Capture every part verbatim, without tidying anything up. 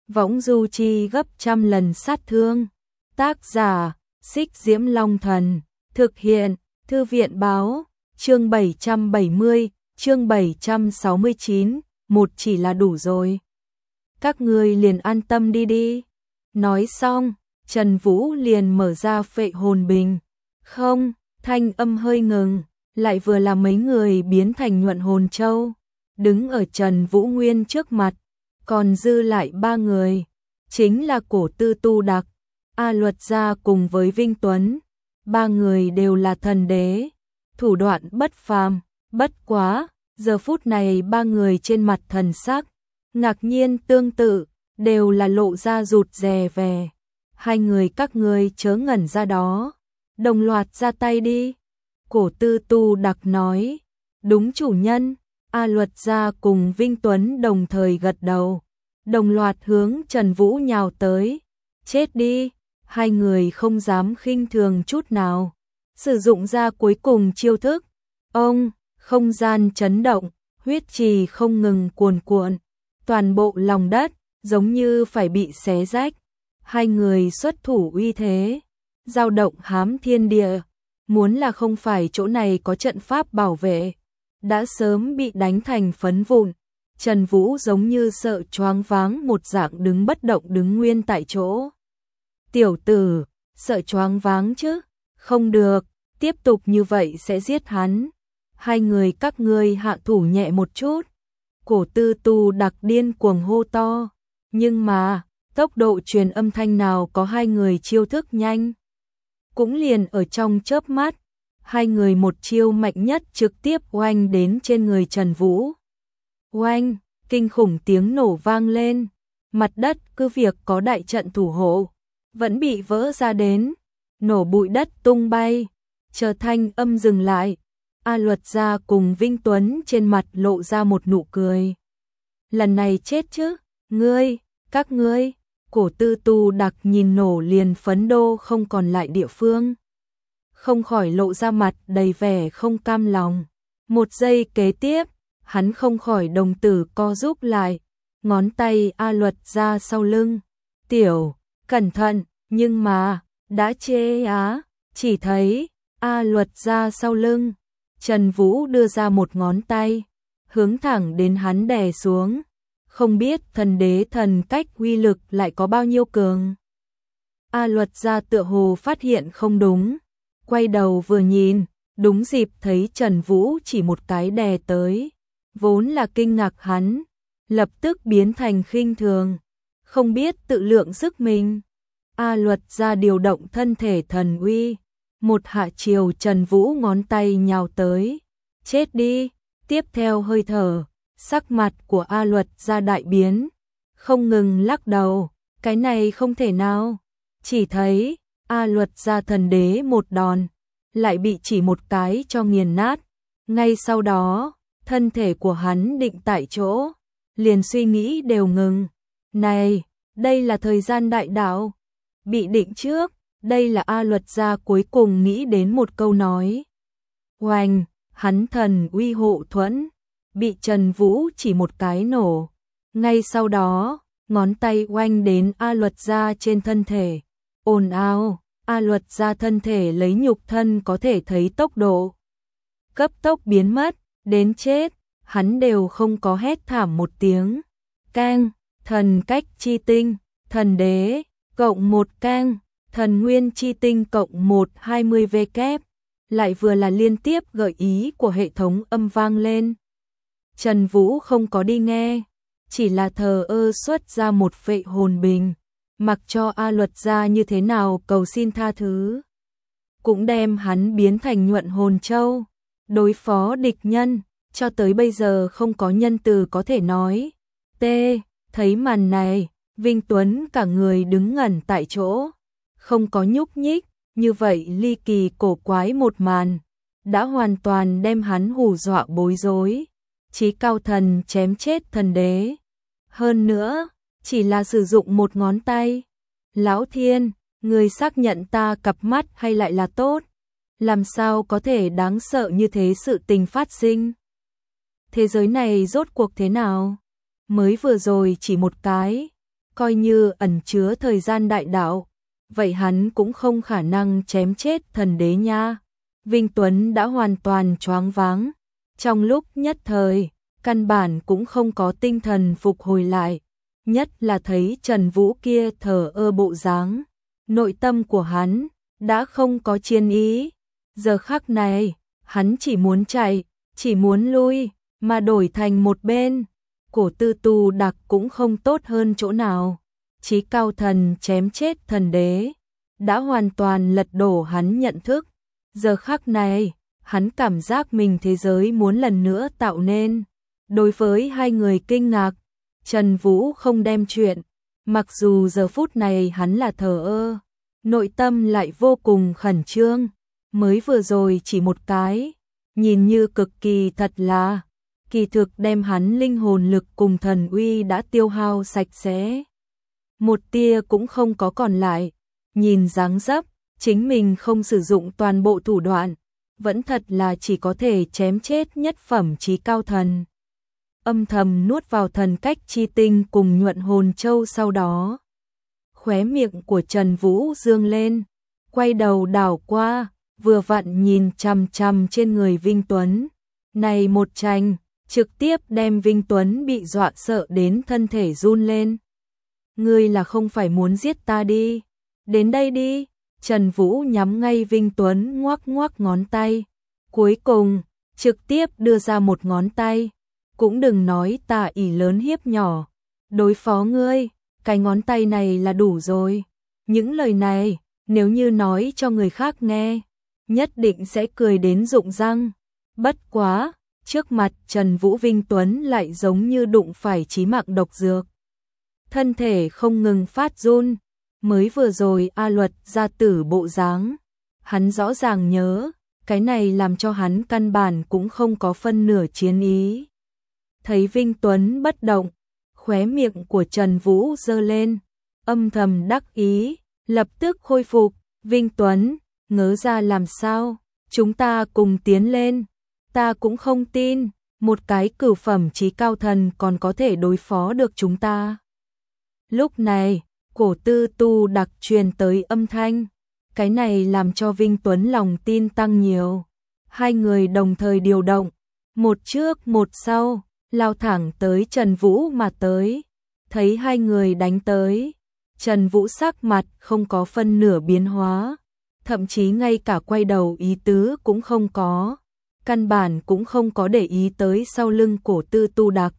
võng du chi gấp trăm lần sát thương. Tác giả, Xích Diễm Long Thần, thực hiện, Thư viện báo, chương bảy trăm bảy mươi, chương bảy trăm sáu mươi chín, một chỉ là đủ rồi. Các ngươi liền an tâm đi đi. Nói xong, Trần Vũ liền mở ra phệ hồn bình. Không, thanh âm hơi ngừng, lại vừa là mấy người biến thành nhuận hồn châu, đứng ở Trần Vũ Nguyên trước mặt, còn dư lại ba người, chính là Cổ Tư Tu Đặc, A Luật Gia cùng với Vinh Tuấn, ba người đều là thần đế, thủ đoạn bất phàm, bất quá, giờ phút này ba người trên mặt thần sắc, ngạc nhiên tương tự, đều là lộ ra rụt rè về. Hai người các ngươi chớ ngẩn ra đó, đồng loạt ra tay đi. Cổ Tư Tu Đặc nói, đúng chủ nhân. A Luật Gia cùng Vinh Tuấn đồng thời gật đầu, đồng loạt hướng Trần Vũ nhào tới. Chết đi, hai người không dám khinh thường chút nào, sử dụng ra cuối cùng chiêu thức. Ông, không gian chấn động, huyết trì không ngừng cuồn cuộn, toàn bộ lòng đất giống như phải bị xé rách. Hai người xuất thủ uy thế, dao động hám thiên địa, muốn là không phải chỗ này có trận pháp bảo vệ, đã sớm bị đánh thành phấn vụn. Trần Vũ giống như sợ choáng váng một dạng đứng bất động đứng nguyên tại chỗ. Tiểu tử, sợ choáng váng chứ? Không được, tiếp tục như vậy sẽ giết hắn. Hai người các ngươi hạ thủ nhẹ một chút. Cổ Tư Tu Đặc điên cuồng hô to, nhưng mà tốc độ truyền âm thanh nào có hai người chiêu thức nhanh. Cũng liền ở trong chớp mắt, hai người một chiêu mạnh nhất trực tiếp oanh đến trên người Trần Vũ. Oanh, kinh khủng tiếng nổ vang lên, mặt đất cứ việc có đại trận thủ hộ, vẫn bị vỡ ra đến, nổ bụi đất tung bay. Chờ thanh âm dừng lại, A Luật Gia cùng Vinh Tuấn trên mặt lộ ra một nụ cười. Lần này chết chứ, ngươi, các ngươi. Cổ Tư Tu Đặc nhìn nổ liền phấn đô không còn lại địa phương, không khỏi lộ ra mặt đầy vẻ không cam lòng. Một giây kế tiếp, hắn không khỏi đồng tử co rúm lại, ngón tay A Luật Gia sau lưng. Tiểu, cẩn thận, nhưng mà, đã chê á, chỉ thấy, A Luật Gia sau lưng, Trần Vũ đưa ra một ngón tay, hướng thẳng đến hắn đè xuống. Không biết thần đế thần cách uy lực lại có bao nhiêu cường. A Luật Gia tựa hồ phát hiện không đúng, quay đầu vừa nhìn, đúng dịp thấy Trần Vũ chỉ một cái đè tới, vốn là kinh ngạc hắn, lập tức biến thành khinh thường, không biết tự lượng sức mình. A Luật Gia điều động thân thể thần uy, một hạ chiều Trần Vũ ngón tay nhào tới. Chết đi, tiếp theo hơi thở, sắc mặt của A Luật Gia đại biến, không ngừng lắc đầu, cái này không thể nào. Chỉ thấy A Luật Gia thần đế một đòn, lại bị chỉ một cái cho nghiền nát. Ngay sau đó, thân thể của hắn định tại chỗ, liền suy nghĩ đều ngừng. Này, đây là thời gian đại đạo, bị định trước, đây là A Luật Gia cuối cùng nghĩ đến một câu nói. Oanh, hắn thần uy hộ thuẫn, bị Trần Vũ chỉ một cái nổ. Ngay sau đó, ngón tay oanh đến A Luật Gia trên thân thể. Ồn ào, A Luật Gia thân thể lấy nhục thân có thể thấy tốc độ cấp tốc biến mất, đến chết, hắn đều không có hét thảm một tiếng. Cang, thần cách chi tinh, thần đế, cộng một cang, thần nguyên chi tinh cộng một hai mươi v kép, lại vừa là liên tiếp gợi ý của hệ thống âm vang lên. Trần Vũ không có đi nghe, chỉ là thờ ơ xuất ra một phệ hồn bình, mặc cho A Luật Gia như thế nào cầu xin tha thứ, cũng đem hắn biến thành nhuận hồn châu, đối phó địch nhân, cho tới bây giờ không có nhân từ có thể nói. T, thấy màn này, Vinh Tuấn cả người đứng ngẩn tại chỗ, không có nhúc nhích, như vậy ly kỳ cổ quái một màn, đã hoàn toàn đem hắn hù dọa bối rối. Chí cao thần chém chết thần đế, hơn nữa, chỉ là sử dụng một ngón tay. Lão Thiên, người xác nhận ta cặp mắt hay lại là tốt? Làm sao có thể đáng sợ như thế sự tình phát sinh? Thế giới này rốt cuộc thế nào? Mới vừa rồi chỉ một cái, coi như ẩn chứa thời gian đại đạo, vậy hắn cũng không khả năng chém chết thần đế nha. Vinh Tuấn đã hoàn toàn choáng váng, trong lúc nhất thời, căn bản cũng không có tinh thần phục hồi lại, nhất là thấy Trần Vũ kia thờ ơ bộ dáng, nội tâm của hắn đã không có chiến ý. Giờ khắc này, hắn chỉ muốn chạy, chỉ muốn lui, mà đổi thành một bên. Cổ Tư Tu Đặc cũng không tốt hơn chỗ nào. Chí cao thần chém chết thần đế, đã hoàn toàn lật đổ hắn nhận thức. Giờ khắc này, hắn cảm giác mình thế giới muốn lần nữa tạo nên. Đối với hai người kinh ngạc, Trần Vũ không đem chuyện, mặc dù giờ phút này hắn là thờ ơ, nội tâm lại vô cùng khẩn trương. Mới vừa rồi chỉ một cái, nhìn như cực kỳ thật là, kỳ thực đem hắn linh hồn lực cùng thần uy đã tiêu hao sạch sẽ. Một tia cũng không có còn lại, nhìn dáng dấp, chính mình không sử dụng toàn bộ thủ đoạn, vẫn thật là chỉ có thể chém chết nhất phẩm chí cao thần. Âm thầm nuốt vào thần cách chi tinh cùng nhuận hồn châu sau đó. Khóe miệng của Trần Vũ dương lên, quay đầu đảo qua, vừa vặn nhìn chằm chằm trên người Vinh Tuấn. Này một tranh, trực tiếp đem Vinh Tuấn bị dọa sợ đến thân thể run lên. Ngươi là không phải muốn giết ta đi, đến đây đi. Trần Vũ nhắm ngay Vinh Tuấn ngoắc ngoắc ngón tay, cuối cùng trực tiếp đưa ra một ngón tay. Cũng đừng nói ta ỷ lớn hiếp nhỏ, đối phó ngươi, cái ngón tay này là đủ rồi. Những lời này, nếu như nói cho người khác nghe, nhất định sẽ cười đến rụng răng. Bất quá, trước mặt Trần Vũ Vinh Tuấn lại giống như đụng phải chí mạng độc dược. Thân thể không ngừng phát run, mới vừa rồi A Luật ra tử bộ dáng, hắn rõ ràng nhớ, cái này làm cho hắn căn bản cũng không có phân nửa chiến ý. Thấy Vinh Tuấn bất động, khóe miệng của Trần Vũ giơ lên, âm thầm đắc ý, lập tức khôi phục. Vinh Tuấn, ngớ ra làm sao, chúng ta cùng tiến lên. Ta cũng không tin, một cái cửu phẩm chí cao thần còn có thể đối phó được chúng ta. Lúc này, Cổ Tư Tu Đặc truyền tới âm thanh, cái này làm cho Vinh Tuấn lòng tin tăng nhiều. Hai người đồng thời điều động, một trước một sau, lao thẳng tới Trần Vũ mà tới. Thấy hai người đánh tới, Trần Vũ sắc mặt không có phân nửa biến hóa, thậm chí ngay cả quay đầu ý tứ cũng không có, căn bản cũng không có để ý tới sau lưng Cổ Tư Tu Đặc.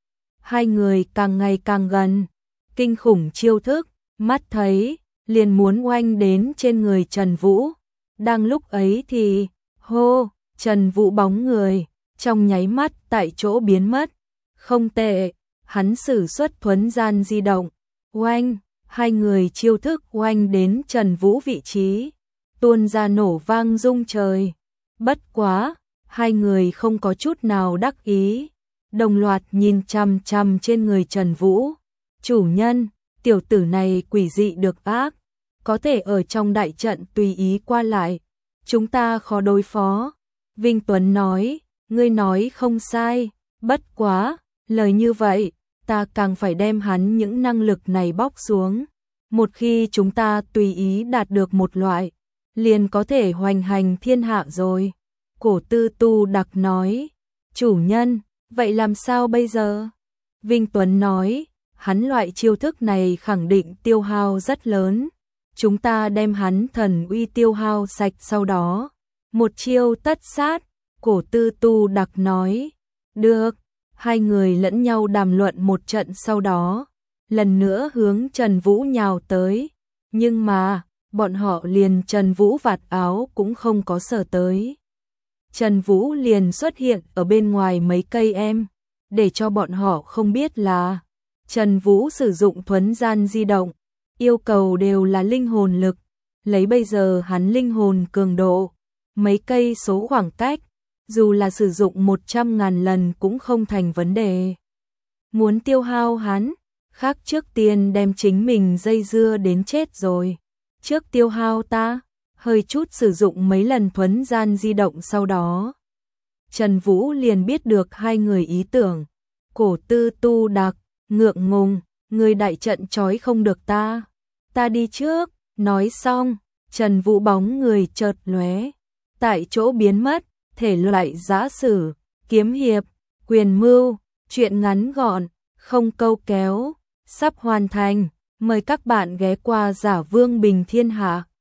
Hai người càng ngày càng gần, kinh khủng chiêu thức, mắt thấy, liền muốn oanh đến trên người Trần Vũ. Đang lúc ấy thì, hô, Trần Vũ bóng người, trong nháy mắt tại chỗ biến mất. Không tệ, hắn sử xuất thuấn gian di động, oanh, hai người chiêu thức oanh đến Trần Vũ vị trí, tuôn ra nổ vang rung trời. Bất quá, hai người không có chút nào đắc ý, đồng loạt nhìn chằm chằm trên người Trần Vũ. Chủ nhân, tiểu tử này quỷ dị được ác, có thể ở trong đại trận tùy ý qua lại, chúng ta khó đối phó. Vinh Tuấn nói, ngươi nói không sai, bất quá, lời như vậy, ta càng phải đem hắn những năng lực này bóc xuống. Một khi chúng ta tùy ý đạt được một loại, liền có thể hoành hành thiên hạ rồi. Cổ Tư Tu Đặc nói, chủ nhân, vậy làm sao bây giờ? Vinh Tuấn nói, hắn loại chiêu thức này khẳng định tiêu hao rất lớn. Chúng ta đem hắn thần uy tiêu hao sạch sau đó. Một chiêu tất sát, Cổ Tư Tu Đặc nói. Được, hai người lẫn nhau đàm luận một trận sau đó. Lần nữa hướng Trần Vũ nhào tới. Nhưng mà, bọn họ liền Trần Vũ vạt áo cũng không có sở tới. Trần Vũ liền xuất hiện ở bên ngoài mấy cây em, để cho bọn họ không biết là Trần Vũ sử dụng thuấn gian di động, yêu cầu đều là linh hồn lực, lấy bây giờ hắn linh hồn cường độ, mấy cây số khoảng cách, dù là sử dụng một trăm ngàn lần cũng không thành vấn đề. Muốn tiêu hao hắn, khác trước tiên đem chính mình dây dưa đến chết rồi. Trước tiêu hao ta, hơi chút sử dụng mấy lần thuấn gian di động sau đó. Trần Vũ liền biết được hai người ý tưởng. Cổ Tư Tu Đặc, ngượng ngùng, người đại trận trói không được ta, ta đi trước. Nói xong, Trần Vũ bóng người chợt lóe, tại chỗ biến mất. Thể loại giã sử, kiếm hiệp, quyền mưu, truyện ngắn gọn, không câu kéo, sắp hoàn thành. Mời các bạn ghé qua Giả Vương Bình Thiên Hạ.